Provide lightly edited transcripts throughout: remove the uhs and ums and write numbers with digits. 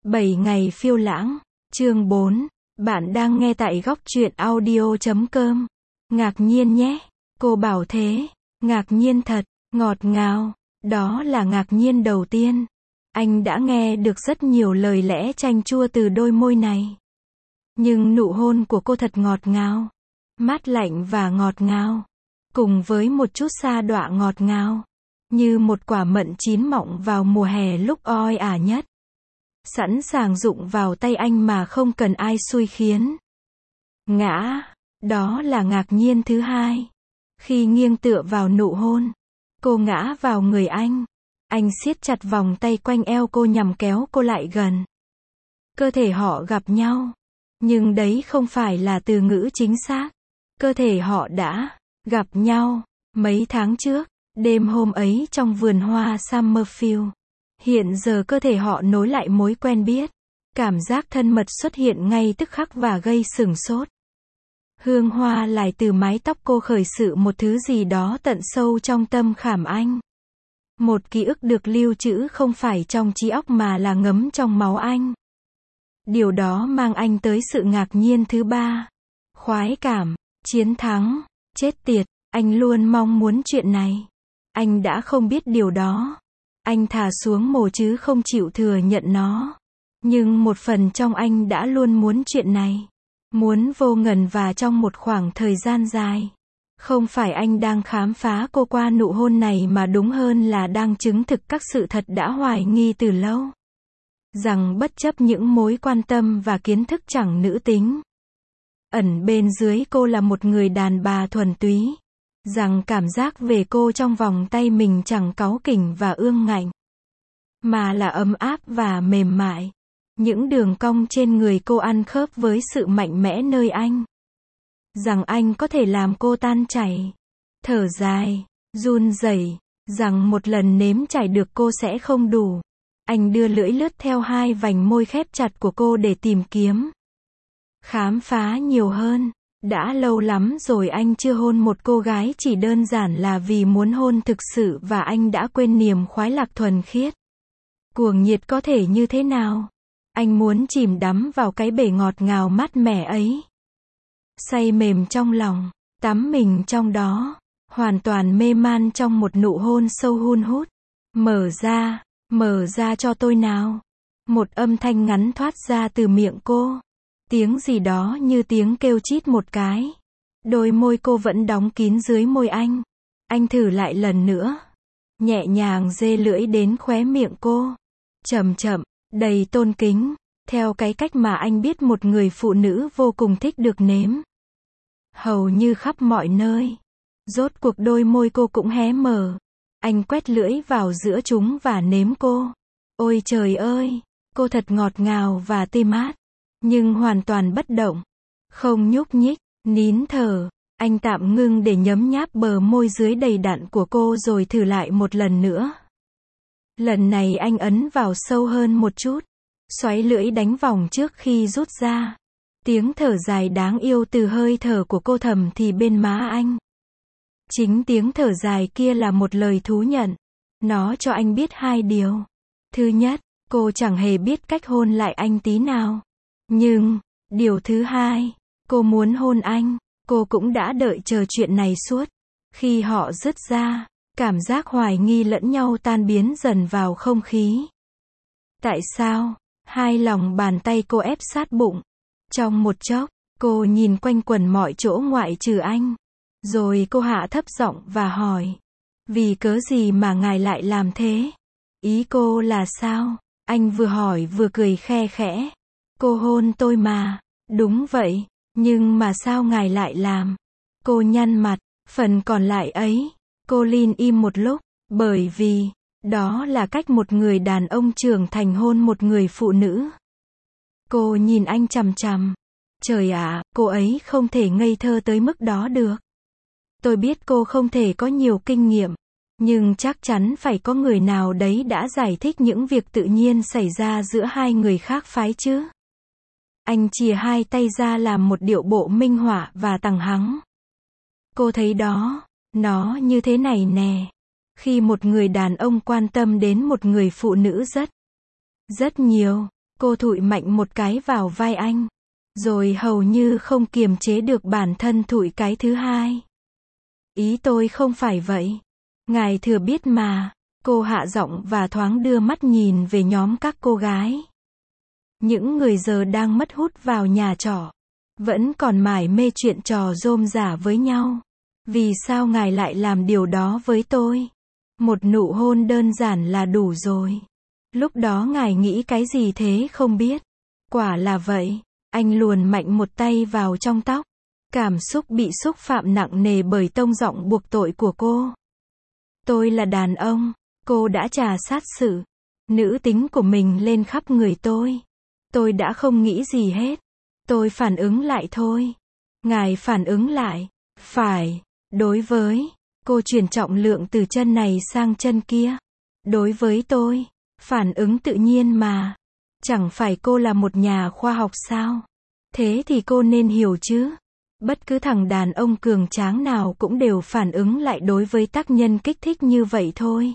7 ngày phiêu lãng, chương 4. Bạn đang nghe tại góc truyện audio.com. Ngạc nhiên nhé, cô bảo thế. Ngạc nhiên thật, ngọt ngào. Đó là ngạc nhiên đầu tiên. Anh đã nghe được rất nhiều lời lẽ chanh chua từ đôi môi này. Nhưng nụ hôn của cô thật ngọt ngào. Mát lạnh và ngọt ngào. Cùng với một chút sa đọa ngọt ngào. Như một quả mận chín mọng vào mùa hè lúc oi ả nhất. Sẵn sàng rụng vào tay anh mà không cần ai xui khiến. Ngã, đó là ngạc nhiên thứ hai. Khi nghiêng tựa vào nụ hôn, cô ngã vào người anh. Anh siết chặt vòng tay quanh eo cô nhằm kéo cô lại gần. Cơ thể họ gặp nhau. Nhưng đấy không phải là từ ngữ chính xác. Cơ thể họ đã gặp nhau mấy tháng trước, đêm hôm ấy trong vườn hoa Summerfield. Hiện giờ cơ thể họ nối lại mối quen biết. Cảm giác thân mật xuất hiện ngay tức khắc và gây sửng sốt. Hương hoa lại từ mái tóc cô khởi sự một thứ gì đó tận sâu trong tâm khảm anh. Một ký ức được lưu trữ không phải trong trí óc mà là ngấm trong máu anh. Điều đó mang anh tới sự ngạc nhiên thứ ba. Khoái cảm, chiến thắng, chết tiệt, anh luôn mong muốn chuyện này. Anh đã không biết điều đó. Anh thả xuống mồ chứ không chịu thừa nhận nó. Nhưng một phần trong anh đã luôn muốn chuyện này. Muốn vô ngần và trong một khoảng thời gian dài. Không phải anh đang khám phá cô qua nụ hôn này mà đúng hơn là đang chứng thực các sự thật đã hoài nghi từ lâu. Rằng bất chấp những mối quan tâm và kiến thức chẳng nữ tính. Ẩn bên dưới cô là một người đàn bà thuần túy. Rằng cảm giác về cô trong vòng tay mình chẳng cáu kỉnh và ương ngạnh. Mà là ấm áp và mềm mại. Những đường cong trên người cô ăn khớp với sự mạnh mẽ nơi anh. Rằng anh có thể làm cô tan chảy. Thở dài, run rẩy. Rằng một lần nếm trải được cô sẽ không đủ. Anh đưa lưỡi lướt theo hai vành môi khép chặt của cô để tìm kiếm. Khám phá nhiều hơn. Đã lâu lắm rồi anh chưa hôn một cô gái chỉ đơn giản là vì muốn hôn thực sự và anh đã quên niềm khoái lạc thuần khiết. Cuồng nhiệt có thể như thế nào? Anh muốn chìm đắm vào cái bể ngọt ngào mát mẻ ấy. Say mềm trong lòng, tắm mình trong đó, hoàn toàn mê man trong một nụ hôn sâu hun hút. Mở ra cho tôi nào. Một âm thanh ngắn thoát ra từ miệng cô. Tiếng gì đó như tiếng kêu chít một cái. Đôi môi cô vẫn đóng kín dưới môi anh. Anh thử lại lần nữa. Nhẹ nhàng dê lưỡi đến khóe miệng cô. Chậm chậm, đầy tôn kính. Theo cái cách mà anh biết một người phụ nữ vô cùng thích được nếm. Hầu như khắp mọi nơi. Rốt cuộc đôi môi cô cũng hé mở. Anh quét lưỡi vào giữa chúng và nếm cô. Ôi trời ơi, cô thật ngọt ngào và tươi mát. Nhưng hoàn toàn bất động. Không nhúc nhích, nín thở. Anh tạm ngưng để nhấm nháp bờ môi dưới đầy đặn của cô rồi thử lại một lần nữa. Lần này anh ấn vào sâu hơn một chút. Xoáy lưỡi đánh vòng trước khi rút ra. Tiếng thở dài đáng yêu từ hơi thở của cô thầm thì bên má anh. Chính tiếng thở dài kia là một lời thú nhận. Nó cho anh biết hai điều. Thứ nhất, cô chẳng hề biết cách hôn lại anh tí nào. Nhưng, điều thứ hai, cô muốn hôn anh. Cô cũng đã đợi chờ chuyện này suốt. Khi họ dứt ra, cảm giác hoài nghi lẫn nhau tan biến dần vào không khí. Tại sao? Hai lòng bàn tay cô ép sát bụng. Trong một chốc, cô nhìn quanh quẩn mọi chỗ ngoại trừ anh. Rồi cô hạ thấp giọng và hỏi. Vì cớ gì mà ngài lại làm thế? Ý cô là sao? Anh vừa hỏi vừa cười khe khẽ. Cô hôn tôi mà. Đúng vậy. Nhưng mà sao ngài lại làm? Cô nhăn mặt. Phần còn lại ấy. Cô lin im một lúc. Bởi vì, đó là cách một người đàn ông trưởng thành hôn một người phụ nữ. Cô nhìn anh chằm chằm. Trời ạ, cô ấy không thể ngây thơ tới mức đó được. Tôi biết cô không thể có nhiều kinh nghiệm. Nhưng chắc chắn phải có người nào đấy đã giải thích những việc tự nhiên xảy ra giữa hai người khác phái chứ. Anh chìa hai tay ra làm một điệu bộ minh họa và tằng hắng. Cô thấy đó, nó như thế này nè. Khi một người đàn ông quan tâm đến một người phụ nữ rất nhiều, Cô thụi mạnh một cái vào vai anh. Rồi hầu như không kiềm chế được bản thân thụi cái thứ hai. Ý tôi không phải vậy. Ngài thừa biết mà. Cô hạ giọng và thoáng đưa mắt nhìn về nhóm các cô gái. Những người giờ đang mất hút vào nhà trọ. Vẫn còn mải mê chuyện trò rôm rả với nhau. Vì sao ngài lại làm điều đó với tôi? Một nụ hôn đơn giản là đủ rồi. Lúc đó ngài nghĩ cái gì thế không biết. Quả là vậy. Anh luồn mạnh một tay vào trong tóc. Cảm xúc bị xúc phạm nặng nề bởi tông giọng buộc tội của cô. Tôi là đàn ông. Cô đã trà sát sự nữ tính của mình lên khắp người tôi. Tôi đã không nghĩ gì hết. Tôi phản ứng lại thôi. Ngài phản ứng lại. Phải. Đối với cô chuyển trọng lượng từ chân này sang chân kia. Đối với tôi, phản ứng tự nhiên mà. Chẳng phải cô là một nhà khoa học sao? Thế thì cô nên hiểu chứ. Bất cứ thằng đàn ông cường tráng nào cũng đều phản ứng lại đối với tác nhân kích thích như vậy thôi.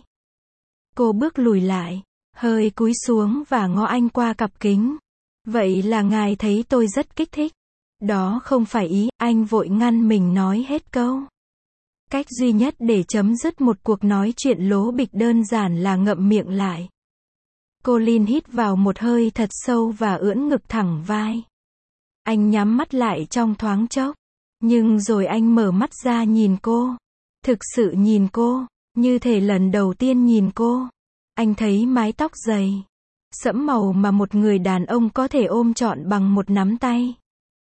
Cô bước lùi lại, hơi cúi xuống và ngó anh qua cặp kính. Vậy là ngài thấy tôi rất kích thích. Đó không phải ý, anh vội ngăn mình nói hết câu. Cách duy nhất để chấm dứt một cuộc nói chuyện lố bịch đơn giản là ngậm miệng lại. Colin hít vào một hơi thật sâu và ưỡn ngực thẳng vai. Anh nhắm mắt lại trong thoáng chốc. Nhưng rồi anh mở mắt ra nhìn cô. Thực sự nhìn cô. Như thể lần đầu tiên nhìn cô. Anh thấy mái tóc dày, sẫm màu mà một người đàn ông có thể ôm trọn bằng một nắm tay.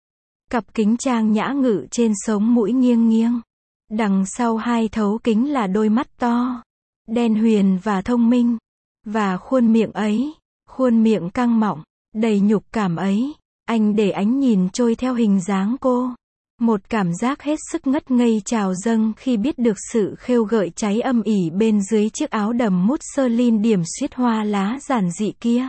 Cặp kính trang nhã ngự trên sống mũi nghiêng nghiêng. Đằng sau hai thấu kính là đôi mắt to, đen huyền và thông minh. Và khuôn miệng ấy, khuôn miệng căng mọng, đầy nhục cảm ấy. Anh để ánh nhìn trôi theo hình dáng cô. Một cảm giác hết sức ngất ngây trào dâng khi biết được sự khêu gợi cháy âm ỉ bên dưới chiếc áo đầm mút sơ lin điểm xuyết hoa lá giản dị kia.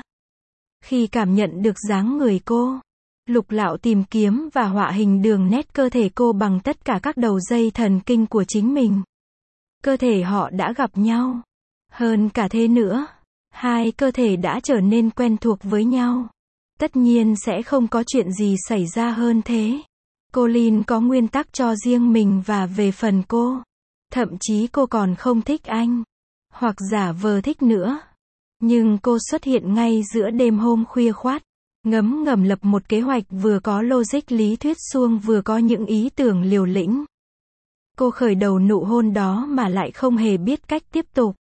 Khi cảm nhận được dáng người cô, lục lạo tìm kiếm và họa hình đường nét cơ thể cô bằng tất cả các đầu dây thần kinh của chính mình. Cơ thể họ đã gặp nhau. Hơn cả thế nữa, hai cơ thể đã trở nên quen thuộc với nhau. Tất nhiên sẽ không có chuyện gì xảy ra hơn thế. Colin có nguyên tắc cho riêng mình và về phần cô. Thậm chí cô còn không thích anh. Hoặc giả vờ thích nữa. Nhưng cô xuất hiện ngay giữa đêm hôm khuya khoắt. Ngấm ngầm lập một kế hoạch vừa có logic lý thuyết suông vừa có những ý tưởng liều lĩnh. Cô khởi đầu nụ hôn đó mà lại không hề biết cách tiếp tục.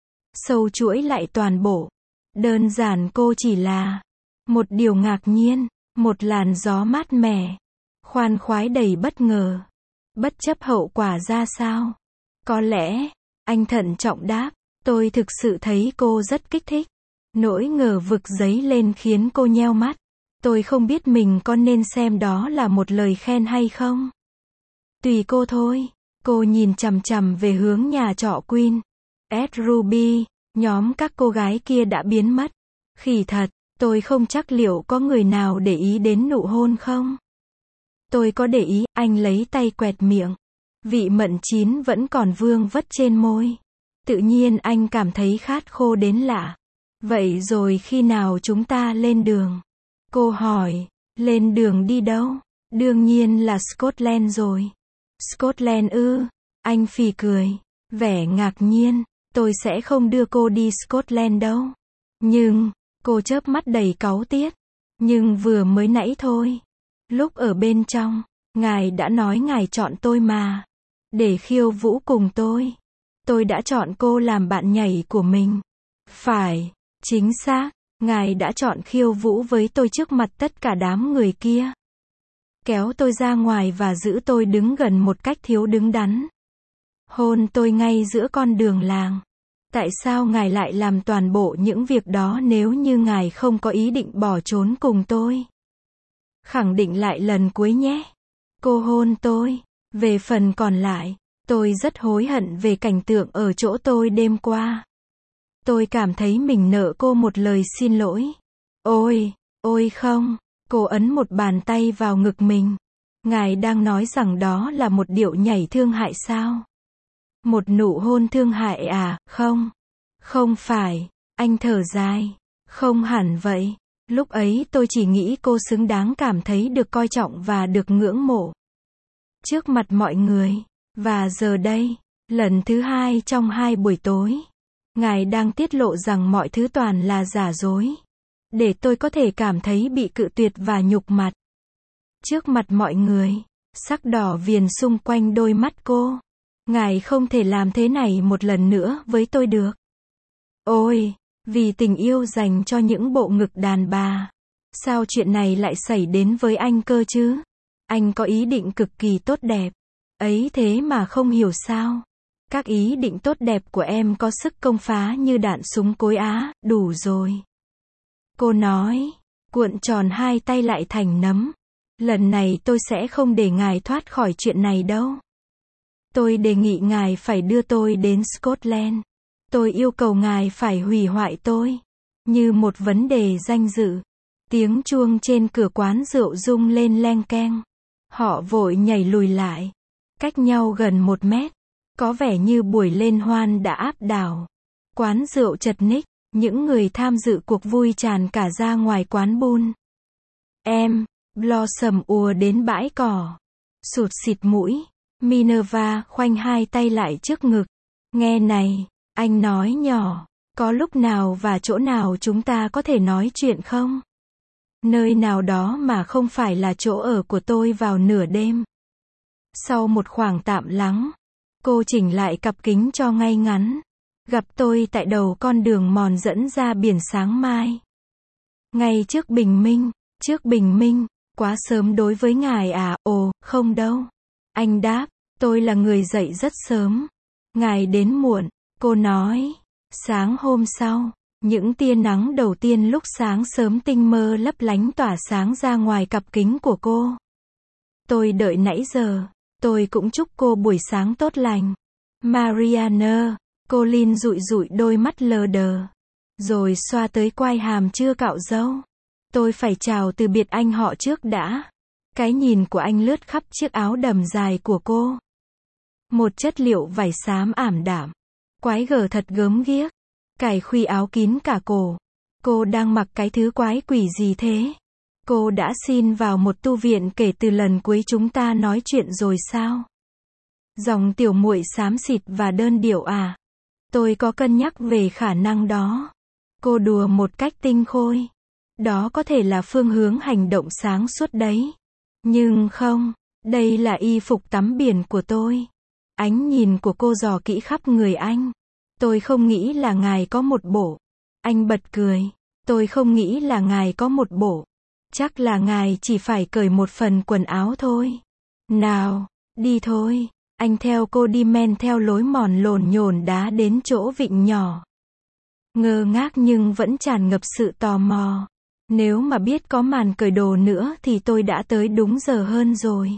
Sâu chuỗi lại toàn bộ. Đơn giản cô chỉ là một điều ngạc nhiên, một làn gió mát mẻ, khoan khoái đầy bất ngờ. Bất chấp hậu quả ra sao. Có lẽ, anh thận trọng đáp, tôi thực sự thấy cô rất kích thích. Nỗi ngờ vực dấy lên khiến cô nheo mắt. Tôi không biết mình có nên xem đó là một lời khen hay không. Tùy cô thôi. Cô nhìn chằm chằm về hướng nhà trọ Queen S Ruby. Nhóm các cô gái kia đã biến mất. Khỉ thật, tôi không chắc liệu có người nào để ý đến nụ hôn không. Tôi có để ý, anh lấy tay quẹt miệng. Vị mận chín vẫn còn vương vất trên môi. Tự nhiên anh cảm thấy khát khô đến lạ. Vậy rồi khi nào chúng ta lên đường? Cô hỏi, lên đường đi đâu? Đương nhiên là Scotland rồi. Scotland ư? Anh phì cười, vẻ ngạc nhiên. Tôi sẽ không đưa cô đi Scotland đâu. Nhưng, cô chớp mắt đầy cáu tiết. Nhưng vừa mới nãy thôi. Lúc ở bên trong, ngài đã nói ngài chọn tôi mà. Để khiêu vũ cùng tôi. Tôi đã chọn cô làm bạn nhảy của mình. Phải, chính xác, ngài đã chọn khiêu vũ với tôi trước mặt tất cả đám người kia. Kéo tôi ra ngoài và giữ tôi đứng gần một cách thiếu đứng đắn. Hôn tôi ngay giữa con đường làng. Tại sao ngài lại làm toàn bộ những việc đó nếu như ngài không có ý định bỏ trốn cùng tôi? Khẳng định lại lần cuối nhé. Cô hôn tôi. Về phần còn lại, tôi rất hối hận về cảnh tượng ở chỗ tôi đêm qua. Tôi cảm thấy mình nợ cô một lời xin lỗi. Ôi, ôi không. Cô ấn một bàn tay vào ngực mình. Ngài đang nói rằng đó là một điệu nhảy thương hại sao? Một nụ hôn thương hại à? Không. Không phải. Anh thở dài. Không hẳn vậy. Lúc ấy tôi chỉ nghĩ cô xứng đáng cảm thấy được coi trọng và được ngưỡng mộ trước mặt mọi người. Và giờ đây, lần thứ hai trong 2 buổi tối, ngài đang tiết lộ rằng mọi thứ toàn là giả dối, để tôi có thể cảm thấy bị cự tuyệt và nhục mặt. Trước mặt mọi người, sắc đỏ viền xung quanh đôi mắt cô. Ngài không thể làm thế này một lần nữa với tôi được. Ôi, vì tình yêu dành cho những bộ ngực đàn bà. Sao chuyện này lại xảy đến với anh cơ chứ? Anh có ý định cực kỳ tốt đẹp. Ấy thế mà không hiểu sao. Các ý định tốt đẹp của em có sức công phá như đạn súng cối Á, đủ rồi. Cô nói, cuộn tròn 2 tay lại thành nấm. Lần này tôi sẽ không để ngài thoát khỏi chuyện này đâu. Tôi đề nghị ngài phải đưa tôi đến Scotland. Tôi yêu cầu ngài phải hủy hoại tôi. Như một vấn đề danh dự. Tiếng chuông trên cửa quán rượu rung lên leng keng. Họ vội nhảy lùi lại. Cách nhau gần 1 mét. Có vẻ như buổi liên hoan đã áp đảo. Quán rượu chật ních. Những người tham dự cuộc vui tràn cả ra ngoài quán bun. Em, Blossom ùa đến bãi cỏ. Sụt xịt mũi. Minerva khoanh 2 tay lại trước ngực. Nghe này, anh nói nhỏ. Có lúc nào và chỗ nào chúng ta có thể nói chuyện không? Nơi nào đó mà không phải là chỗ ở của tôi vào nửa đêm. Sau một khoảng tạm lắng, cô chỉnh lại cặp kính cho ngay ngắn. Gặp tôi tại đầu con đường mòn dẫn ra biển sáng mai. Ngay trước bình minh, quá sớm đối với ngài à? Ồ, không đâu. Anh đáp, tôi là người dậy rất sớm. Ngài đến muộn, cô nói. Sáng hôm sau, những tia nắng đầu tiên lúc sáng sớm tinh mơ lấp lánh tỏa sáng ra ngoài cặp kính của cô. Tôi đợi nãy giờ, tôi cũng chúc cô buổi sáng tốt lành. Marianne, cô Lynn dụi dụi đôi mắt lờ đờ. Rồi xoa tới quai hàm chưa cạo râu. Tôi phải chào từ biệt anh họ trước đã. Cái nhìn của anh lướt khắp chiếc áo đầm dài của cô. Một chất liệu vải xám ảm đạm. Quái gở thật gớm ghiếc. Cài khuy áo kín cả cổ. Cô đang mặc cái thứ quái quỷ gì thế? Cô đã xin vào một tu viện kể từ lần cuối chúng ta nói chuyện rồi sao? Dòng tiểu muội xám xịt và đơn điệu à? Tôi có cân nhắc về khả năng đó. Cô đùa một cách tinh khôi. Đó có thể là phương hướng hành động sáng suốt đấy. Nhưng không, đây là y phục tắm biển của tôi. Ánh nhìn của cô dò kỹ khắp người anh. Tôi không nghĩ là ngài có một bộ. Anh bật cười. Tôi không nghĩ là ngài có một bộ. Chắc là ngài chỉ phải cởi một phần quần áo thôi. Nào, đi thôi. Anh theo cô đi men theo lối mòn lổn nhổn đá đến chỗ vịnh nhỏ. Ngơ ngác nhưng vẫn tràn ngập sự tò mò. Nếu mà biết có màn cởi đồ nữa thì tôi đã tới đúng giờ hơn rồi.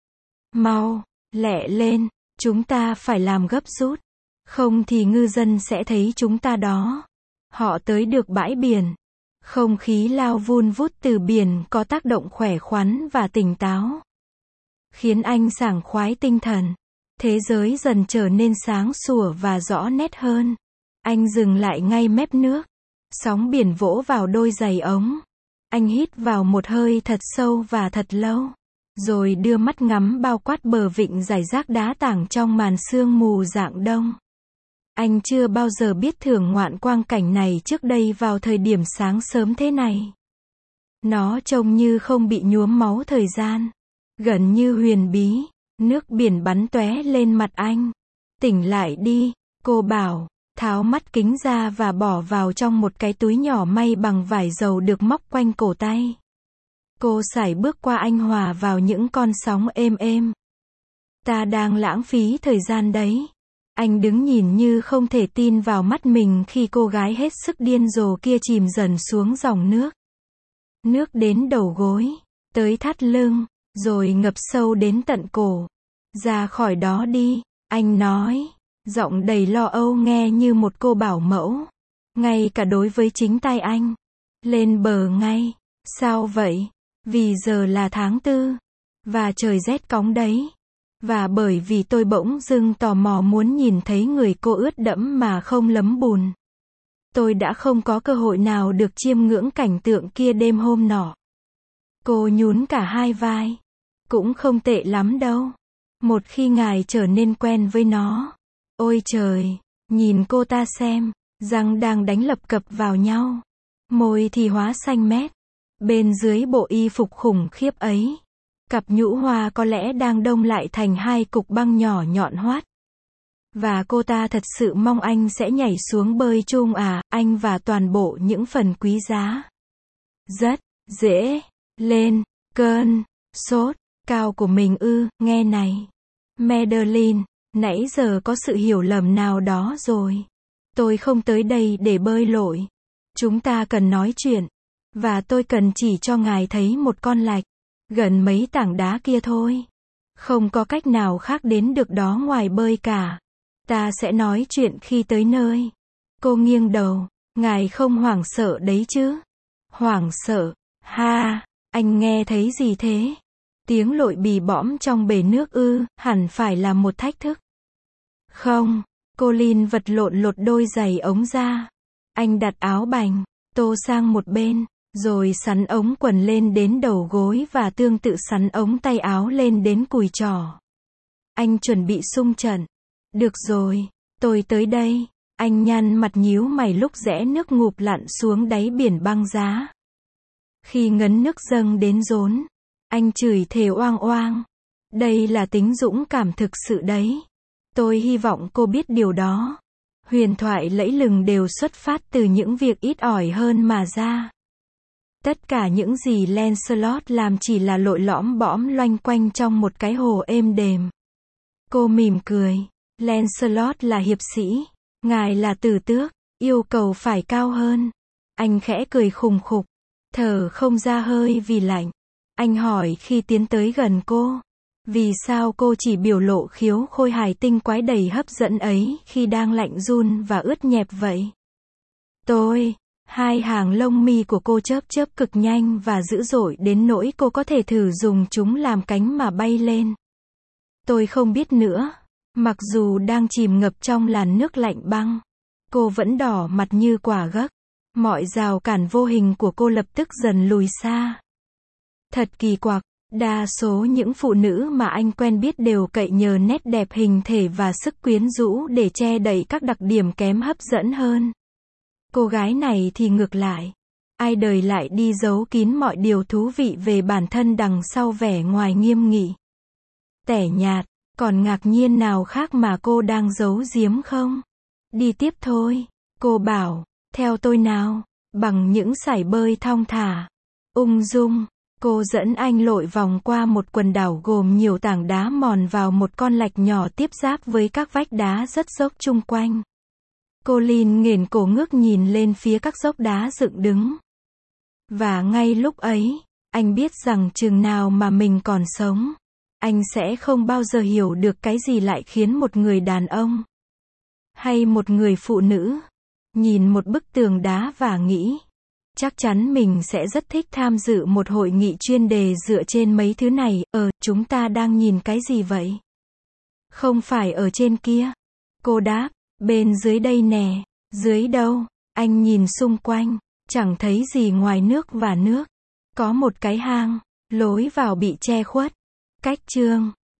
Mau, lẹ lên, chúng ta phải làm gấp rút. Không thì ngư dân sẽ thấy chúng ta đó. Họ tới được bãi biển. Không khí lao vun vút từ biển có tác động khỏe khoắn và tỉnh táo. Khiến anh sảng khoái tinh thần. Thế giới dần trở nên sáng sủa và rõ nét hơn. Anh dừng lại ngay mép nước. Sóng biển vỗ vào đôi giày ống. Anh hít vào một hơi thật sâu và thật lâu. Rồi đưa mắt ngắm bao quát bờ vịnh rải rác đá tảng trong màn sương mù rạng đông. Anh chưa bao giờ biết thưởng ngoạn quang cảnh này trước đây vào thời điểm sáng sớm thế này. Nó trông như không bị nhuốm máu thời gian. Gần như huyền bí. Nước biển bắn tóe lên mặt anh. Tỉnh lại đi, cô bảo. Tháo mắt kính ra và bỏ vào trong một cái túi nhỏ may bằng vải dầu được móc quanh cổ tay. Cô sải bước qua anh hòa vào những con sóng êm êm. Ta đang lãng phí thời gian đấy. Anh đứng nhìn như không thể tin vào mắt mình khi cô gái hết sức điên rồ kia chìm dần xuống dòng nước. Nước đến đầu gối, tới thắt lưng, rồi ngập sâu đến tận cổ. Ra khỏi đó đi, anh nói. Giọng đầy lo âu nghe như một cô bảo mẫu. Ngay cả đối với chính tay anh. Lên bờ ngay. Sao vậy? Vì giờ là tháng 4. Và trời rét cóng đấy. Và bởi vì tôi bỗng dưng tò mò muốn nhìn thấy người cô ướt đẫm mà không lấm bùn. Tôi đã không có cơ hội nào được chiêm ngưỡng cảnh tượng kia đêm hôm nọ. Cô nhún cả hai vai. Cũng không tệ lắm đâu. Một khi ngài trở nên quen với nó. Ôi trời, nhìn cô ta xem, răng đang đánh lập cập vào nhau. Môi thì hóa xanh mét. Bên dưới bộ y phục khủng khiếp ấy, cặp nhũ hoa có lẽ đang đông lại thành hai cục băng nhỏ nhọn hoắt. Và cô ta thật sự mong anh sẽ nhảy xuống bơi chung à, anh và toàn bộ những phần quý giá. Rất dễ lên cơn sốt cao của mình ư, nghe này. Madeline, nãy giờ có sự hiểu lầm nào đó rồi. Tôi không tới đây để bơi lội. Chúng ta cần nói chuyện. Và tôi cần chỉ cho ngài thấy một con lạch. Gần mấy tảng đá kia thôi. Không có cách nào khác đến được đó ngoài bơi cả. Ta sẽ nói chuyện khi tới nơi. Cô nghiêng đầu. Ngài không hoảng sợ đấy chứ? Hoảng sợ? Ha, anh nghe thấy gì thế? Tiếng lội bì bõm trong bể nước ư, hẳn phải là một thách thức. Không, Colin vật lộn lột đôi giày ống ra. Anh đặt áo bành, tô sang một bên, rồi sắn ống quần lên đến đầu gối và tương tự sắn ống tay áo lên đến cùi chỏ. Anh chuẩn bị xung trận. Được rồi, tôi tới đây. Anh nhăn mặt nhíu mày lúc rẽ nước ngụp lặn xuống đáy biển băng giá. Khi ngấn nước dâng đến rốn, anh chửi thề oang oang. Đây là tính dũng cảm thực sự đấy. Tôi hy vọng cô biết điều đó. Huyền thoại lẫy lừng đều xuất phát từ những việc ít ỏi hơn mà ra. Tất cả những gì Lancelot làm chỉ là lội lõm bõm loanh quanh trong một cái hồ êm đềm. Cô mỉm cười. Lancelot là hiệp sĩ. Ngài là tử tước. Yêu cầu phải cao hơn. Anh khẽ cười khùng khục. Thở không ra hơi vì lạnh. Anh hỏi khi tiến tới gần cô. Vì sao cô chỉ biểu lộ khiếu khôi hài tinh quái đầy hấp dẫn ấy khi đang lạnh run và ướt nhẹp vậy? Hai hàng lông mi của cô chớp chớp cực nhanh và dữ dội đến nỗi cô có thể thử dùng chúng làm cánh mà bay lên. Tôi không biết nữa. Mặc dù đang chìm ngập trong làn nước lạnh băng, cô vẫn đỏ mặt như quả gấc. Mọi rào cản vô hình của cô lập tức dần lùi xa. Thật kỳ quặc, đa số những phụ nữ mà anh quen biết đều cậy nhờ nét đẹp hình thể và sức quyến rũ để che đậy các đặc điểm kém hấp dẫn hơn. Cô gái này thì ngược lại. Ai đời lại đi giấu kín mọi điều thú vị về bản thân đằng sau vẻ ngoài nghiêm nghị, tẻ nhạt. Còn ngạc nhiên nào khác mà cô đang giấu giếm không? Đi tiếp thôi, cô bảo. Theo tôi nào. Bằng những sải bơi thong thả, ung dung, cô dẫn anh lội vòng qua một quần đảo gồm nhiều tảng đá mòn vào một con lạch nhỏ tiếp giáp với các vách đá rất dốc chung quanh. Colin nghển cổ ngước nhìn lên phía các dốc đá dựng đứng. Và ngay lúc ấy, anh biết rằng chừng nào mà mình còn sống, anh sẽ không bao giờ hiểu được cái gì lại khiến một người đàn ông hay một người phụ nữ nhìn một bức tường đá và nghĩ, chắc chắn mình sẽ rất thích tham dự một hội nghị chuyên đề dựa trên mấy thứ này. Chúng ta đang nhìn cái gì vậy? Không phải ở trên kia. Cô đáp, bên dưới đây nè. Dưới đâu? Anh nhìn xung quanh, chẳng thấy gì ngoài nước và nước. Có một cái hang, lối vào bị che khuất. Cách chương